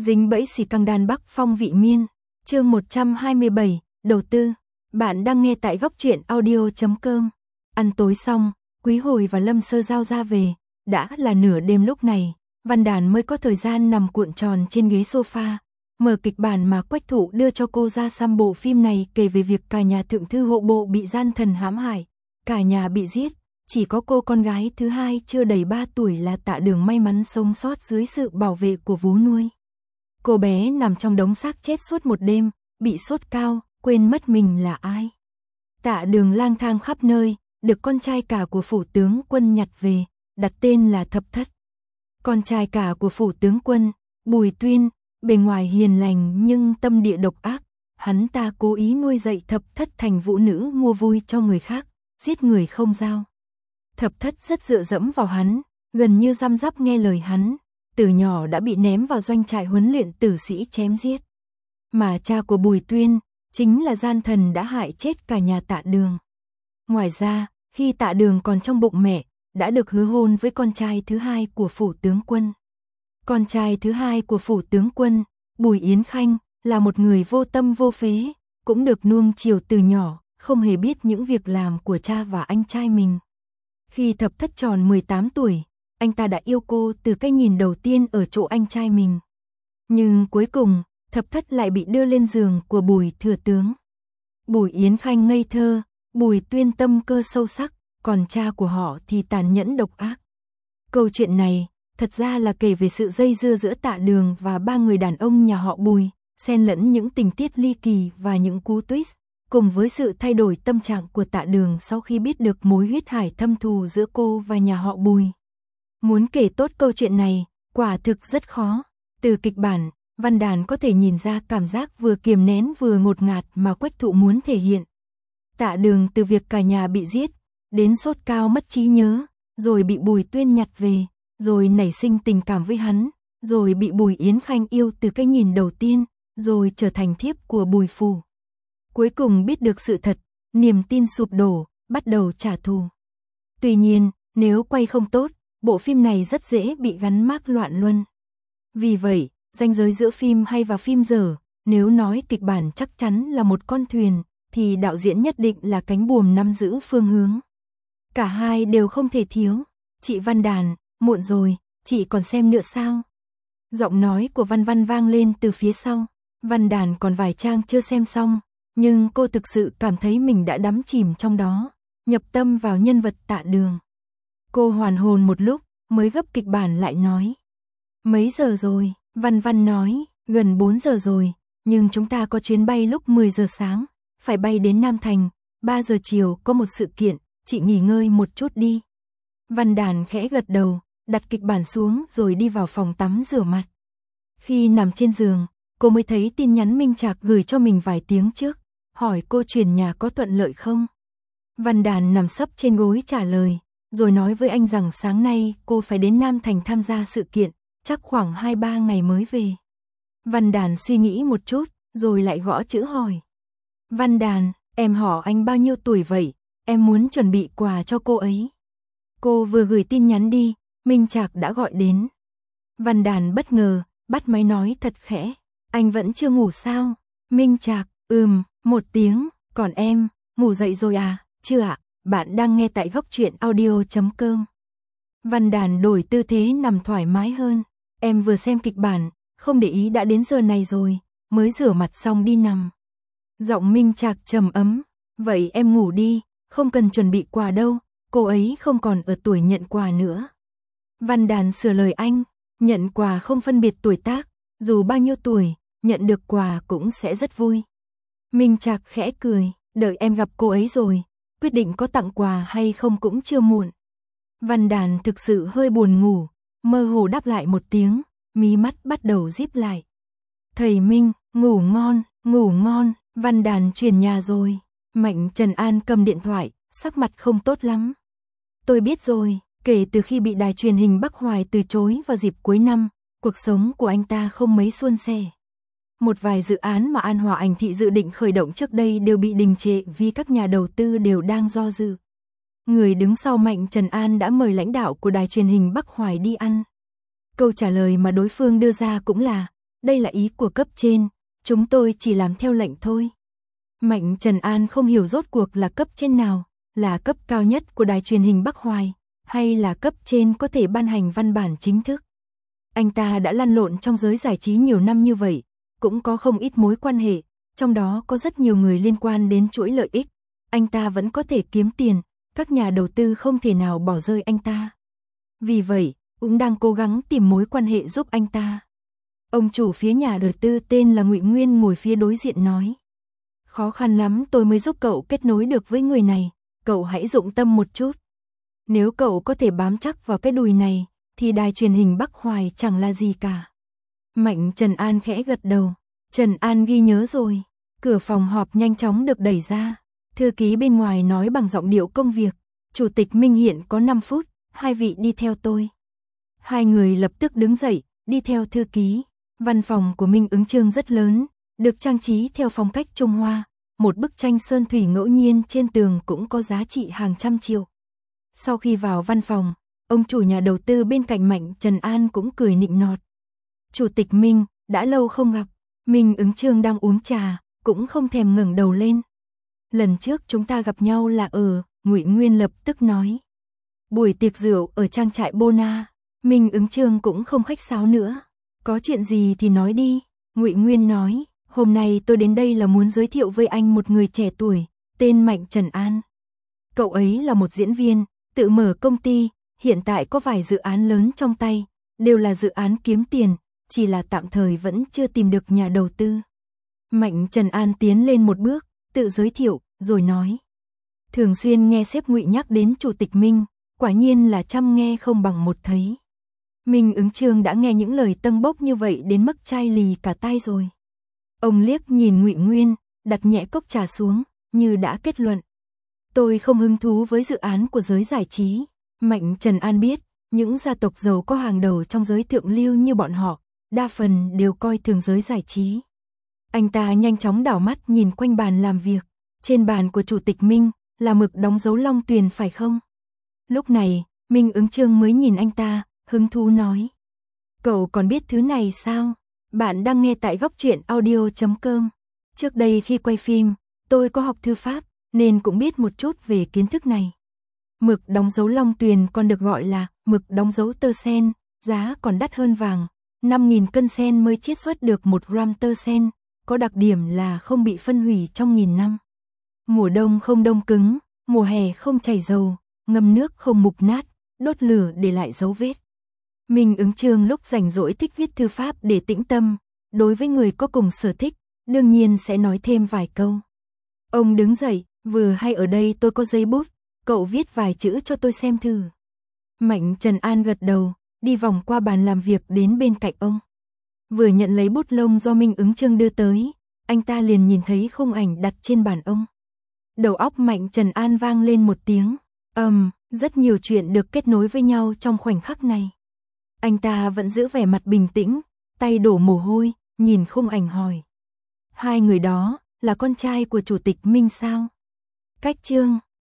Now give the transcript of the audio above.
Dính bẫy xì căng đan Bắc Phong vị miên, chương 127, đầu tư. Bạn đang nghe tại góc truyện audio.com. Ăn tối xong, Quý Hồi và Lâm Sơ Giao ra về, đã là nửa đêm lúc này, Văn Đàn mới có thời gian nằm cuộn tròn trên ghế sofa, mở kịch bản mà Quách Thụ đưa cho cô ra xăm. Bộ phim này kể về việc cả nhà thượng thư hộ bộ bị gian thần hãm hại, cả nhà bị giết, chỉ có cô con gái thứ hai chưa đầy 3 tuổi là Tạ Đường may mắn sống sót dưới sự bảo vệ của vú nuôi. Cô bé nằm trong đống xác chết suốt một đêm, bị sốt cao, quên mất mình là ai. Tạ Đường lang thang khắp nơi, được con trai cả của phủ tướng quân nhặt về, đặt tên là Thập Thất. Con trai cả của phủ tướng quân, Bùi Tuyên, bề ngoài hiền lành nhưng tâm địa độc ác, hắn ta cố ý nuôi dạy Thập Thất thành vũ nữ mua vui cho người khác, giết người không giao. Thập Thất rất dựa dẫm vào hắn, gần như răm rắp nghe lời hắn, từ nhỏ đã bị ném vào doanh trại huấn luyện tử sĩ chém giết. Mà cha của Bùi Tuyên, chính là gian thần đã hại chết cả nhà Tạ Đường. Ngoài ra, khi Tạ Đường còn trong bụng mẹ, đã được hứa hôn với con trai thứ hai của phủ tướng quân. Con trai thứ hai của phủ tướng quân, Bùi Yến Khanh, là một người vô tâm vô phế, cũng được nuông chiều từ nhỏ, không hề biết những việc làm của cha và anh trai mình. Khi Thập Thất tròn 18 tuổi, anh ta đã yêu cô từ cái nhìn đầu tiên ở chỗ anh trai mình. Nhưng cuối cùng, Thập Thất lại bị đưa lên giường của Bùi thừa tướng. Bùi Yến Khanh ngây thơ, Bùi Tuyên tâm cơ sâu sắc, còn cha của họ thì tàn nhẫn độc ác. Câu chuyện này, thật ra là kể về sự dây dưa giữa Tạ Đường và ba người đàn ông nhà họ Bùi, xen lẫn những tình tiết ly kỳ và những cú twist, cùng với sự thay đổi tâm trạng của Tạ Đường sau khi biết được mối huyết hải thâm thù giữa cô và nhà họ Bùi. Muốn kể tốt câu chuyện này, quả thực rất khó. Từ kịch bản, Văn Đàn có thể nhìn ra cảm giác vừa kiềm nén vừa ngột ngạt mà Quách Thụ muốn thể hiện. Tạ Đường từ việc cả nhà bị giết, đến sốt cao mất trí nhớ, rồi bị Bùi Tuyên nhặt về, rồi nảy sinh tình cảm với hắn, rồi bị Bùi Yến Khanh yêu từ cái nhìn đầu tiên, rồi trở thành thiếp của Bùi phủ. Cuối cùng biết được sự thật, niềm tin sụp đổ, bắt đầu trả thù. Tuy nhiên, nếu quay không tốt, bộ phim này rất dễ bị gắn mác loạn luân. Vì vậy, ranh giới giữa phim hay và phim dở, nếu nói kịch bản chắc chắn là một con thuyền, thì đạo diễn nhất định là cánh buồm nắm giữ phương hướng. Cả hai đều không thể thiếu. Chị Văn Đàn, muộn rồi, chị còn xem nữa sao? Giọng nói của Văn Văn vang lên từ phía sau. Văn Đàn còn vài trang chưa xem xong, nhưng cô thực sự cảm thấy mình đã đắm chìm trong đó, nhập tâm vào nhân vật Tạ Đường. Cô hoàn hồn một lúc, mới gấp kịch bản lại nói. Mấy giờ rồi? Văn Văn nói, gần 4 giờ rồi, nhưng chúng ta có chuyến bay lúc 10 giờ sáng, phải bay đến Nam Thành, 3 giờ chiều có một sự kiện, chị nghỉ ngơi một chút đi. Văn Đàn khẽ gật đầu, đặt kịch bản xuống rồi đi vào phòng tắm rửa mặt. Khi nằm trên giường, cô mới thấy tin nhắn Minh Trạc gửi cho mình vài tiếng trước, hỏi cô chuyển nhà có thuận lợi không. Văn Đàn nằm sấp trên gối trả lời, rồi nói với anh rằng sáng nay cô phải đến Nam Thành tham gia sự kiện, chắc khoảng 2-3 ngày mới về. Văn Đàn suy nghĩ một chút, rồi lại gõ chữ hỏi. Văn Đàn, em họ anh bao nhiêu tuổi vậy? Em muốn chuẩn bị quà cho cô ấy. Cô vừa gửi tin nhắn đi, Minh Trạc đã gọi đến. Văn Đàn bất ngờ, bắt máy nói thật khẽ. Anh vẫn chưa ngủ sao? Minh Trạc, một tiếng, còn em, ngủ dậy rồi à? Chưa ạ, bạn đang nghe tại góc truyện audio.com. Văn Đàn đổi tư thế nằm thoải mái hơn. Em vừa xem kịch bản, không để ý đã đến giờ này rồi, mới rửa mặt xong đi nằm. Giọng Minh Trạc trầm ấm. Vậy em ngủ đi, không cần chuẩn bị quà đâu, cô ấy không còn ở tuổi nhận quà nữa. Văn Đàn sửa lời anh, nhận quà không phân biệt tuổi tác, dù bao nhiêu tuổi, nhận được quà cũng sẽ rất vui. Minh Trạc khẽ cười, đợi em gặp cô ấy rồi, quyết định có tặng quà hay không cũng chưa muộn. Văn Đàn thực sự hơi buồn ngủ, mơ hồ đáp lại một tiếng, mí mắt bắt đầu díp lại. Thầy Minh, ngủ ngon, Văn Đàn chuyển nhà rồi. Mạnh Trần An cầm điện thoại, sắc mặt không tốt lắm. Tôi biết rồi, kể từ khi bị đài truyền hình Bắc Hoài từ chối vào dịp cuối năm, cuộc sống của anh ta không mấy suôn sẻ. Một vài dự án mà An Hòa Ảnh Thị dự định khởi động trước đây đều bị đình trệ vì các nhà đầu tư đều đang do dự. Người đứng sau Mạnh Trần An đã mời lãnh đạo của đài truyền hình Bắc Hoài đi ăn. Câu trả lời mà đối phương đưa ra cũng là, đây là ý của cấp trên, chúng tôi chỉ làm theo lệnh thôi. Mạnh Trần An không hiểu rốt cuộc là cấp trên nào, là cấp cao nhất của đài truyền hình Bắc Hoài, hay là cấp trên có thể ban hành văn bản chính thức. Anh ta đã lăn lộn trong giới giải trí nhiều năm như vậy, cũng có không ít mối quan hệ, trong đó có rất nhiều người liên quan đến chuỗi lợi ích. Anh ta vẫn có thể kiếm tiền, các nhà đầu tư không thể nào bỏ rơi anh ta. Vì vậy, cũng đang cố gắng tìm mối quan hệ giúp anh ta. Ông chủ phía nhà đầu tư tên là Ngụy Nguyên ngồi phía đối diện nói. Khó khăn lắm tôi mới giúp cậu kết nối được với người này, cậu hãy dụng tâm một chút. Nếu cậu có thể bám chắc vào cái đùi này, thì đài truyền hình Bắc Hoài chẳng là gì cả. Mạnh Trần An khẽ gật đầu. Trần An ghi nhớ rồi. Cửa phòng họp nhanh chóng được đẩy ra. Thư ký bên ngoài nói bằng giọng điệu công việc. Chủ tịch Minh hiện có 5 phút, hai vị đi theo tôi. Hai người lập tức đứng dậy, đi theo thư ký. Văn phòng của Minh Ứng Chương rất lớn, được trang trí theo phong cách Trung Hoa. Một bức tranh sơn thủy ngẫu nhiên trên tường cũng có giá trị hàng trăm triệu. Sau khi vào văn phòng, ông chủ nhà đầu tư bên cạnh Mạnh Trần An cũng cười nịnh nọt. Chủ tịch Minh, đã lâu không gặp. Minh Ứng Chương đang uống trà, cũng không thèm ngẩng đầu lên. Lần trước chúng ta gặp nhau là ở, Ngụy Nguyên lập tức nói. Buổi tiệc rượu ở trang trại Bona. Minh Ứng Chương cũng không khách sáo nữa. Có chuyện gì thì nói đi. Ngụy Nguyên nói, hôm nay tôi đến đây là muốn giới thiệu với anh một người trẻ tuổi, tên Mạnh Trần An. Cậu ấy là một diễn viên, tự mở công ty, hiện tại có vài dự án lớn trong tay, đều là dự án kiếm tiền, chỉ là tạm thời vẫn chưa tìm được nhà đầu tư. Mạnh Trần An tiến lên một bước, tự giới thiệu, rồi nói. Thường xuyên nghe sếp Ngụy nhắc đến Chủ tịch Minh, quả nhiên là trăm nghe không bằng một thấy. Minh Ứng Chương đã nghe những lời tâng bốc như vậy đến mức chai lì cả tai rồi. Ông liếc nhìn Ngụy Nguyên, đặt nhẹ cốc trà xuống, như đã kết luận. Tôi không hứng thú với dự án của giới giải trí. Mạnh Trần An biết, những gia tộc giàu có hàng đầu trong giới thượng lưu như bọn họ, đa phần đều coi thường giới giải trí. Anh ta nhanh chóng đảo mắt nhìn quanh bàn làm việc. Trên bàn của Chủ tịch Minh là mực đóng dấu Long Tuyền phải không? Lúc này, Minh Ứng Chương mới nhìn anh ta, hứng thú nói. Cậu còn biết thứ này sao? Bạn đang nghe tại góc truyện audio.com. Trước đây khi quay phim, tôi có học thư pháp, nên cũng biết một chút về kiến thức này. Mực đóng dấu Long Tuyền còn được gọi là mực đóng dấu tơ sen, giá còn đắt hơn vàng. 5.000 cân sen mới chiết xuất được 1 gram tơ sen, có đặc điểm là không bị phân hủy trong 1000 năm. Mùa đông không đông cứng, mùa hè không chảy dầu, ngâm nước không mục nát, đốt lửa để lại dấu vết. Minh Ứng Chương lúc rảnh rỗi thích viết thư pháp để tĩnh tâm, đối với người có cùng sở thích, đương nhiên sẽ nói thêm vài câu. Ông đứng dậy, vừa hay ở đây tôi có giấy bút, cậu viết vài chữ cho tôi xem thử. Mạnh Trần An gật đầu, đi vòng qua bàn làm việc đến bên cạnh ông. Vừa nhận lấy bút lông do Minh Ứng Chương đưa tới, anh ta liền nhìn thấy khung ảnh đặt trên bàn ông. Đầu óc Mạnh Trần An vang lên một tiếng, rất nhiều chuyện được kết nối với nhau trong khoảnh khắc này. Anh ta vẫn giữ vẻ mặt bình tĩnh, tay đổ mồ hôi, nhìn khung ảnh hỏi. Hai người đó là con trai của Chủ tịch Minh sao? Cách chương